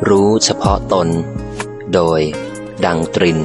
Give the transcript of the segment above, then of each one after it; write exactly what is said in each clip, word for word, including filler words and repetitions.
รู้เฉพาะตนโดยดังตริน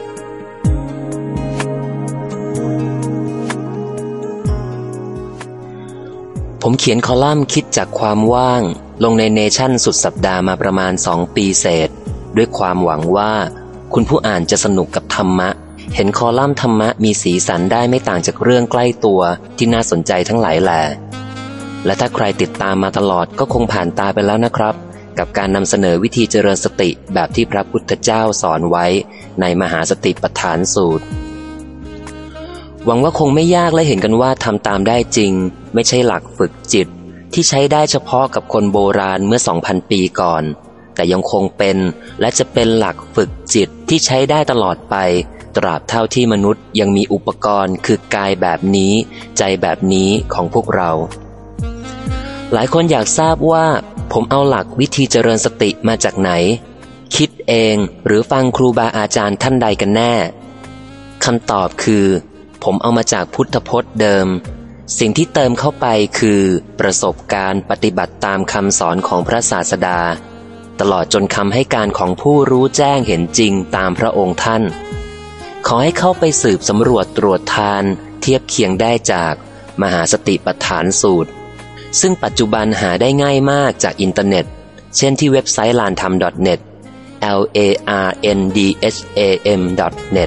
ผมเขียนคอลัมน์คิดจากความว่างลงในเนชั่นสุดสัปดาห์มาประมาณสองปีเศษด้วยความหวังว่าคุณผู้อ่านจะสนุกกับธรรมะเห็นคอลัมน์ธรรมะมีสีสันได้ไม่ต่างจากเรื่องใกล้ตัวที่น่าสนใจทั้งหลายแหล่และถ้าใครติดตามมาตลอดก็คงผ่านตาไปแล้วนะครับกับการนำเสนอวิธีเจริญสติแบบที่พระพุทธเจ้าสอนไว้ในมหาสติปัฏฐานสูตรหวังว่าคงไม่ยากและเห็นกันว่าทำตามได้จริงไม่ใช่หลักฝึกจิตที่ใช้ได้เฉพาะกับคนโบราณเมื่อ สองพัน ปีก่อนแต่ยังคงเป็นและจะเป็นหลักฝึกจิตที่ใช้ได้ตลอดไปตราบเท่าที่มนุษย์ยังมีอุปกรณ์คือกายแบบนี้ใจแบบนี้ของพวกเราหลายคนอยากทราบว่าผมเอาหลักวิธีเจริญสติมาจากไหนคิดเองหรือฟังครูบาอาจารย์ท่านใดกันแน่คำตอบคือผมเอามาจากพุทธพจน์เดิมสิ่งที่เติมเข้าไปคือประสบการณ์ปฏิบัติตามคำสอนของพระศาสดาตลอดจนคำให้การของผู้รู้แจ้งเห็นจริงตามพระองค์ท่านขอให้เข้าไปสืบสำรวจตรวจทานเทียบเคียงได้จากมหาสติปัฏฐานสูตรซึ่งปัจจุบันหาได้ง่ายมากจากอินเทอร์เน็ตเช่นที่เว็บไซต์ ลานธรรม ดอท เน็ต แอล เอ อาร์ เอ็น ดี เอช เอ เอ็ม ดอท เน็ต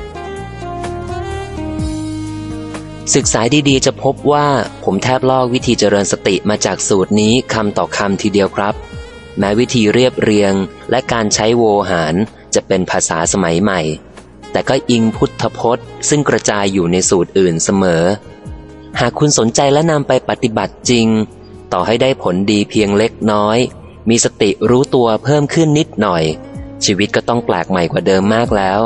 ศึกษาดีๆจะพบว่าผมแทบลอกวิธีเจริญสติมาจากสูตรนี้คำต่อคำทีเดียวครับแม้วิธีเรียบเรียงและการใช้โวหารจะเป็นภาษาสมัยใหม่แต่ก็อิงพุทธพจน์ซึ่งกระจายอยู่ในสูตรอื่นเสมอหากคุณสนใจและนำไปปฏิบัติจริงต่อให้ได้ผลดีเพียงเล็กน้อยมีสติรู้ตัวเพิ่มขึ้นนิดหน่อยชีวิตก็ต้องแปลกใหม่กว่าเดิมมากแล้ว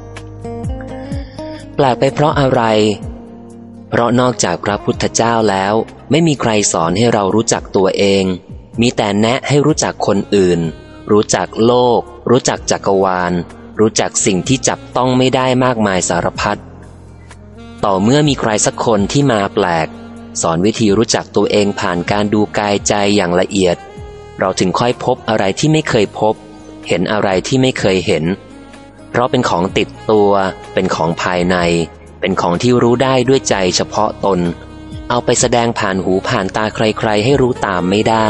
แปลกไปเพราะอะไรเพราะนอกจากพระพุทธเจ้าแล้วไม่มีใครสอนให้เรารู้จักตัวเองมีแต่แนะให้รู้จักคนอื่นรู้จักโลกรู้จักจักรวาลรู้จักสิ่งที่จับต้องไม่ได้มากมายสารพัดต่อเมื่อมีใครสักคนที่มาแปลกสอนวิธีรู้จักตัวเองผ่านการดูกายใจอย่างละเอียดเราถึงค่อยพบอะไรที่ไม่เคยพบเห็นอะไรที่ไม่เคยเห็นเพราะเป็นของติดตัวเป็นของภายในเป็นของที่รู้ได้ด้วยใจเฉพาะตนเอาไปแสดงผ่านหูผ่านตาใครๆให้รู้ตามไม่ได้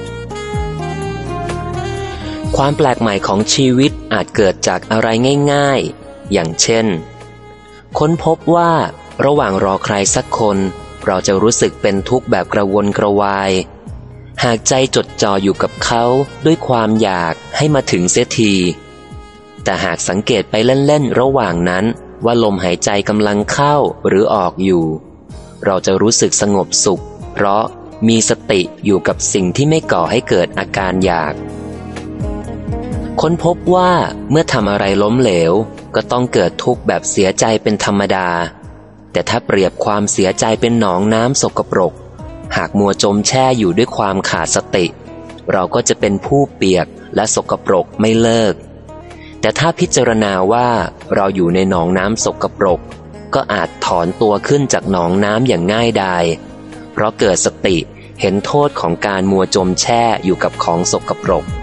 ความแปลกใหม่ของชีวิตอาจเกิดจากอะไรง่ายๆอย่างเช่นค้นพบว่าระหว่างรอใครสักคนเราจะรู้สึกเป็นทุกข์แบบกระวนกระวายหากใจจดจ่ออยู่กับเขาด้วยความอยากให้มาถึงเสียทีแต่หากสังเกตไปเล่นๆระหว่างนั้นว่าลมหายใจกำลังเข้าหรือออกอยู่เราจะรู้สึกสงบสุขเพราะมีสติอยู่กับสิ่งที่ไม่ก่อให้เกิดอาการอยากค้นพบว่าเมื่อทำอะไรล้มเหลวก็ต้องเกิดทุกข์แบบเสียใจเป็นธรรมดาแต่ถ้าเปรียบความเสียใจเป็นหนองน้ำสกปรกหากมัวจมแช่อยู่ด้วยความขาดสติเราก็จะเป็นผู้เปียกและสกปรกไม่เลิกแต่ถ้าพิจารณาว่าเราอยู่ในหนองน้ำสกปรกก็อาจถอนตัวขึ้นจากหนองน้ำอย่างง่ายดายเพราะเกิดสติเห็นโทษของการมัวจมแช่อยู่กับของสกปรก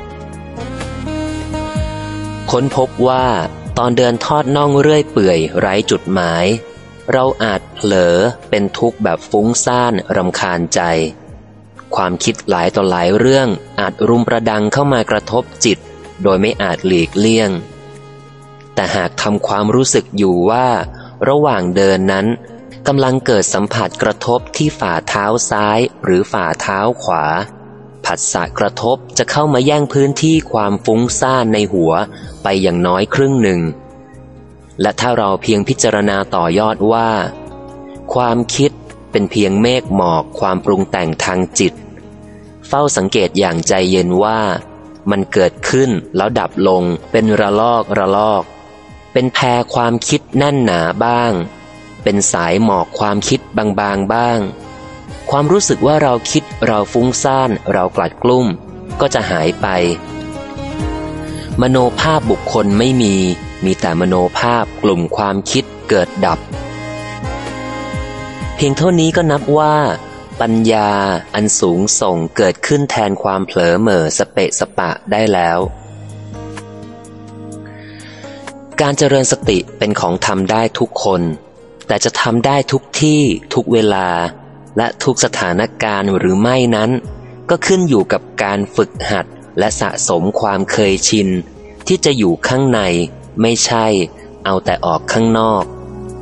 ค้นพบว่าตอนเดินทอดน่องเรื่อยเปื่อยไร้จุดหมายเราอาจเผลอเป็นทุกข์แบบฟุ้งซ่านรำคาญใจความคิดหลายต่อหลายเรื่องอาจรุมประดังเข้ามากระทบจิตโดยไม่อาจหลีกเลี่ยงแต่หากทำความรู้สึกอยู่ว่าระหว่างเดินนั้นกำลังเกิดสัมผัสกระทบที่ฝ่าเท้าซ้ายหรือฝ่าเท้าขวาผัสสะกระทบจะเข้ามาแย่งพื้นที่ความฟุ้งซ่านในหัวไปอย่างน้อยครึ่งหนึ่งและถ้าเราเพียงพิจารณาต่อยอดว่าความคิดเป็นเพียงเมฆหมอกความปรุงแต่งทางจิตเฝ้าสังเกตอย่างใจเย็นว่ามันเกิดขึ้นแล้วดับลงเป็นระลอกระลอกเป็นแพรความคิดแน่นหนาบ้างเป็นสายหมอกความคิดบางๆบ้างความรู้สึกว่าเราคิดเราฟุ้งซ่านเรากลัดกลุ้มก็จะหายไปมโนภาพบุคคลไม่มีมีแต่มโนภาพกลุ่มความคิดเกิดดับเพียงเท่านี้ก็นับว่าปัญญาอันสูงส่งเกิดขึ้นแทนความเผลอเหม่อสเปะสปะได้แล้วการเจริญสติเป็นของทำได้ทุกคนแต่จะทำได้ทุกที่ทุกเวลาและทุกสถานการณ์หรือไม่นั้นก็ขึ้นอยู่กับการฝึกหัดและสะสมความเคยชินที่จะอยู่ข้างในไม่ใช่เอาแต่ออกข้างนอก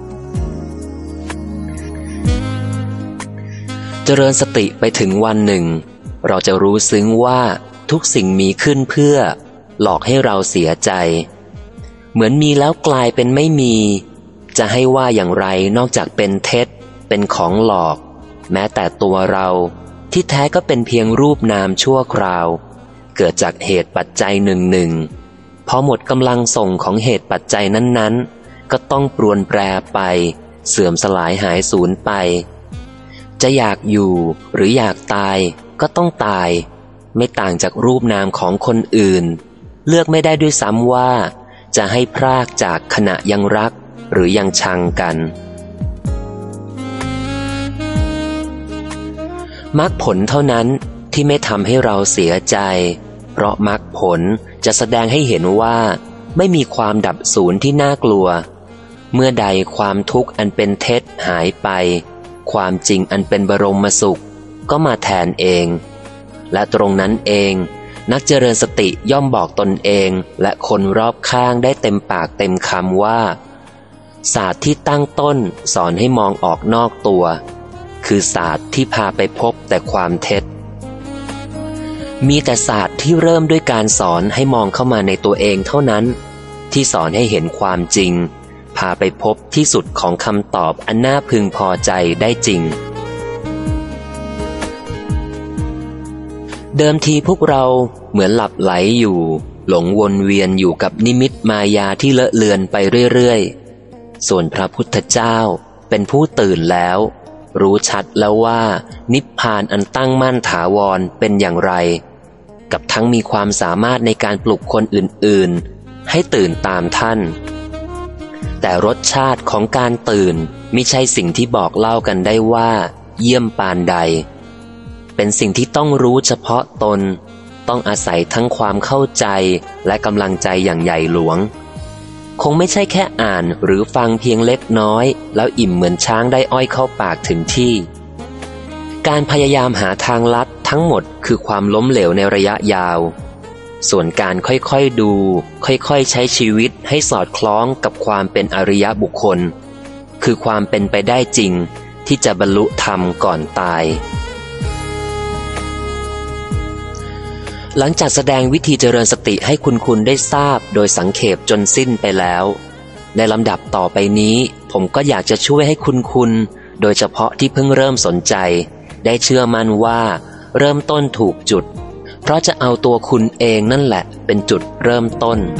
เจริญสติไปถึงวันหนึ่งเราจะรู้ซึ้งว่าทุกสิ่งมีขึ้นเพื่อหลอกให้เราเสียใจเหมือนมีแล้วกลายเป็นไม่มีจะให้ว่าอย่างไรนอกจากเป็นเท็จเป็นของหลอกแม้แต่ตัวเราที่แท้ก็เป็นเพียงรูปนามชั่วคราวเกิดจากเหตุปัจจัยหนึ่งหนึ่งพอหมดกำลังส่งของเหตุปัจจัยนั้นๆก็ต้องปรวนแปรไปเสื่อมสลายหายสูญไปจะอยากอยู่หรืออยากตายก็ต้องตายไม่ต่างจากรูปนามของคนอื่นเลือกไม่ได้ด้วยซ้ำว่าจะให้พรากจากขณะยังรักหรือยังชังกันมรรคผลเท่านั้นที่ไม่ทำให้เราเสียใจเพราะมรรคผลจะแสดงให้เห็นว่าไม่มีความดับสูญที่น่ากลัวเมื่อใดความทุกข์อันเป็นเท็จหายไปความจริงอันเป็นบรมสุขก็มาแทนเองและตรงนั้นเองนักเจริญสติย่อมบอกตนเองและคนรอบข้างได้เต็มปากเต็มคำว่าศาสตร์ที่ตั้งต้นสอนให้มองออกนอกตัวคือศาสตร์ที่พาไปพบแต่ความเท็จมีแต่ศาสตร์ที่เริ่มด้วยการสอนให้มองเข้ามาในตัวเองเท่านั้นที่สอนให้เห็นความจริงพาไปพบที่สุดของคำตอบอันน่าพึงพอใจได้จริงเดิมทีพวกเราเหมือนหลับไหลอยู่หลงวนเวียนอยู่กับนิมิตมายาที่เลอะเลือนไปเรื่อยๆส่วนพระพุทธเจ้าเป็นผู้ตื่นแล้วรู้ชัดแล้วว่านิพพานอันตั้งมั่นถาวรเป็นอย่างไรกับทั้งมีความสามารถในการปลุกคนอื่นๆให้ตื่นตามท่านแต่รสชาติของการตื่นมิใช่สิ่งที่บอกเล่ากันได้ว่าเยี่ยมปานใดเป็นสิ่งที่ต้องรู้เฉพาะตนต้องอาศัยทั้งความเข้าใจและกำลังใจอย่างใหญ่หลวงคงไม่ใช่แค่อ่านหรือฟังเพียงเล็กน้อยแล้วอิ่มเหมือนช้างได้อ้อยเข้าปากถึงที่การพยายามหาทางลัดทั้งหมดคือความล้มเหลวในระยะยาวส่วนการค่อยๆดูค่อยๆใช้ชีวิตให้สอดคล้องกับความเป็นอริยบุคคลคือความเป็นไปได้จริงที่จะบรรลุธรรมก่อนตายหลังจากแสดงวิธีเจริญสติให้คุณคุณได้ทราบโดยสังเขปจนสิ้นไปแล้วในลำดับต่อไปนี้ผมก็อยากจะช่วยให้คุณคุณโดยเฉพาะที่เพิ่งเริ่มสนใจได้เชื่อมั่นว่าเริ่มต้นถูกจุดเพราะจะเอาตัวคุณเองนั่นแหละเป็นจุดเริ่มต้น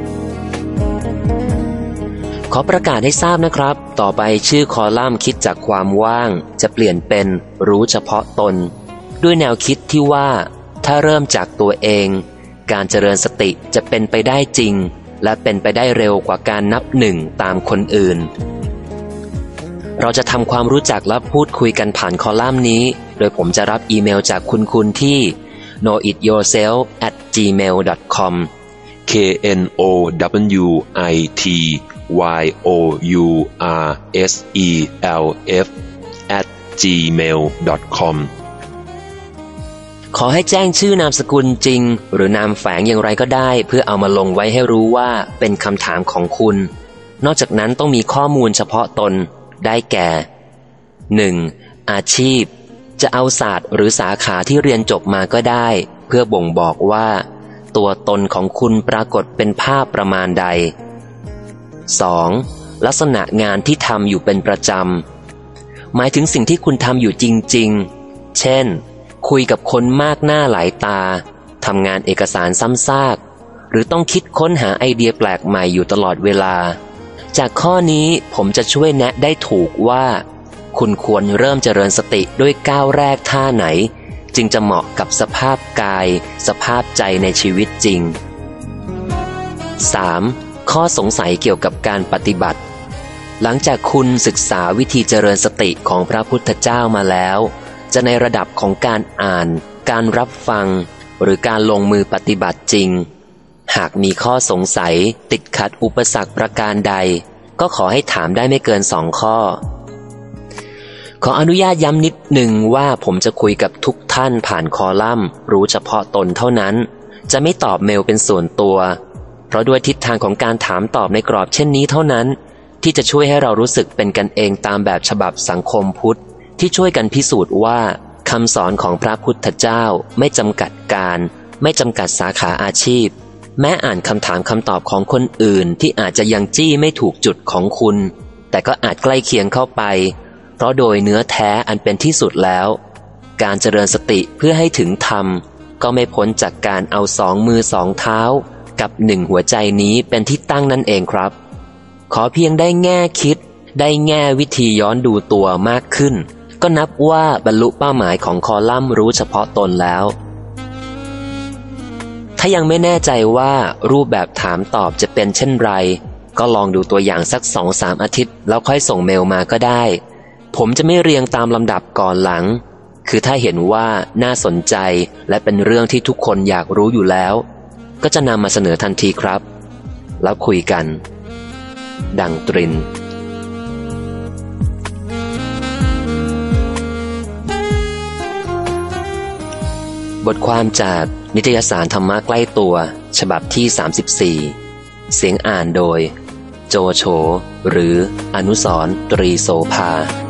ขอประกาศให้ทราบนะครับต่อไปชื่อคอลัมน์คิดจากความว่างจะเปลี่ยนเป็นรู้เฉพาะตนด้วยแนวคิดที่ว่าถ้าเริ่มจากตัวเองการเจริญสติจะเป็นไปได้จริงและเป็นไปได้เร็วกว่าการนับหนึ่งตามคนอื่นเราจะทำความรู้จักและพูดคุยกันผ่านคอลัมน์นี้โดยผมจะรับอีเมลจากคุณคุณที่ know it yourself at gmail dot com k n o w i t y o u r s e l f at gmail dot com ขอให้แจ้งชื่อนามสกุลจริงหรือนามแฝงอย่างไรก็ได้เพื่อเอามาลงไว้ให้รู้ว่าเป็นคำถามของคุณนอกจากนั้นต้องมีข้อมูลเฉพาะตนได้แก่ หนึ่ง. อาชีพจะเอาศาสตร์หรือสาขาที่เรียนจบมาก็ได้เพื่อบ่งบอกว่าตัวตนของคุณปรากฏเป็นภาพประมาณใด สอง. ลักษณะงานที่ทำอยู่เป็นประจำหมายถึงสิ่งที่คุณทำอยู่จริงๆเช่นคุยกับคนมากหน้าหลายตาทำงานเอกสารซ้ำซากหรือต้องคิดค้นหาไอเดียแปลกใหม่อยู่ตลอดเวลาจากข้อนี้ผมจะช่วยแนะได้ถูกว่าคุณควรเริ่มเจริญสติด้วยก้าวแรกท่าไหนจึงจะเหมาะกับสภาพกายสภาพใจในชีวิตจริง สาม. ข้อสงสัยเกี่ยวกับการปฏิบัติหลังจากคุณศึกษาวิธีเจริญสติของพระพุทธเจ้ามาแล้วจะในระดับของการอ่านการรับฟังหรือการลงมือปฏิบัติจริงหากมีข้อสงสัยติดขัดอุปสรรคประการใดก็ขอให้ถามได้ไม่เกินสองข้อขออนุญาตย้ำนิดหนึ่งว่าผมจะคุยกับทุกท่านผ่านคอลัมน์รู้เฉพาะตนเท่านั้นจะไม่ตอบเมลเป็นส่วนตัวเพราะด้วยทิศทางของการถามตอบในกรอบเช่นนี้เท่านั้นที่จะช่วยให้เรารู้สึกเป็นกันเองตามแบบฉบับสังคมพุทธที่ช่วยกันพิสูจน์ว่าคำสอนของพระพุทธเจ้าไม่จำกัดการไม่จำกัดสาขาอาชีพแม้อ่านคำถามคำตอบของคนอื่นที่อาจจะยังจี้ไม่ถูกจุดของคุณแต่ก็อาจใกล้เคียงเข้าไปเพราะโดยเนื้อแท้อันเป็นที่สุดแล้วการเจริญสติเพื่อให้ถึงธรรมก็ไม่พ้นจากการเอาสองมือสองเท้ากับหนึ่งหัวใจนี้เป็นที่ตั้งนั่นเองครับขอเพียงได้แง่คิดได้แง่วิธีย้อนดูตัวมากขึ้นก็นับว่าบรรลุเป้าหมายของคอลัมน์รู้เฉพาะตนแล้วถ้ายังไม่แน่ใจว่ารูปแบบถามตอบจะเป็นเช่นไรก็ลองดูตัวอย่างสัก สองถึงสาม อาทิตย์แล้วค่อยส่งเมลมาก็ได้ผมจะไม่เรียงตามลำดับก่อนหลังคือถ้าเห็นว่าน่าสนใจและเป็นเรื่องที่ทุกคนอยากรู้อยู่แล้วก็จะนำมาเสนอทันทีครับแล้วคุยกันดังตรินบทความจากนิตยสารธรรมะใกล้ตัวฉบับที่สามสิบสี่เสียงอ่านโดยโจโฉหรืออนุสรณ์ตรีโสภา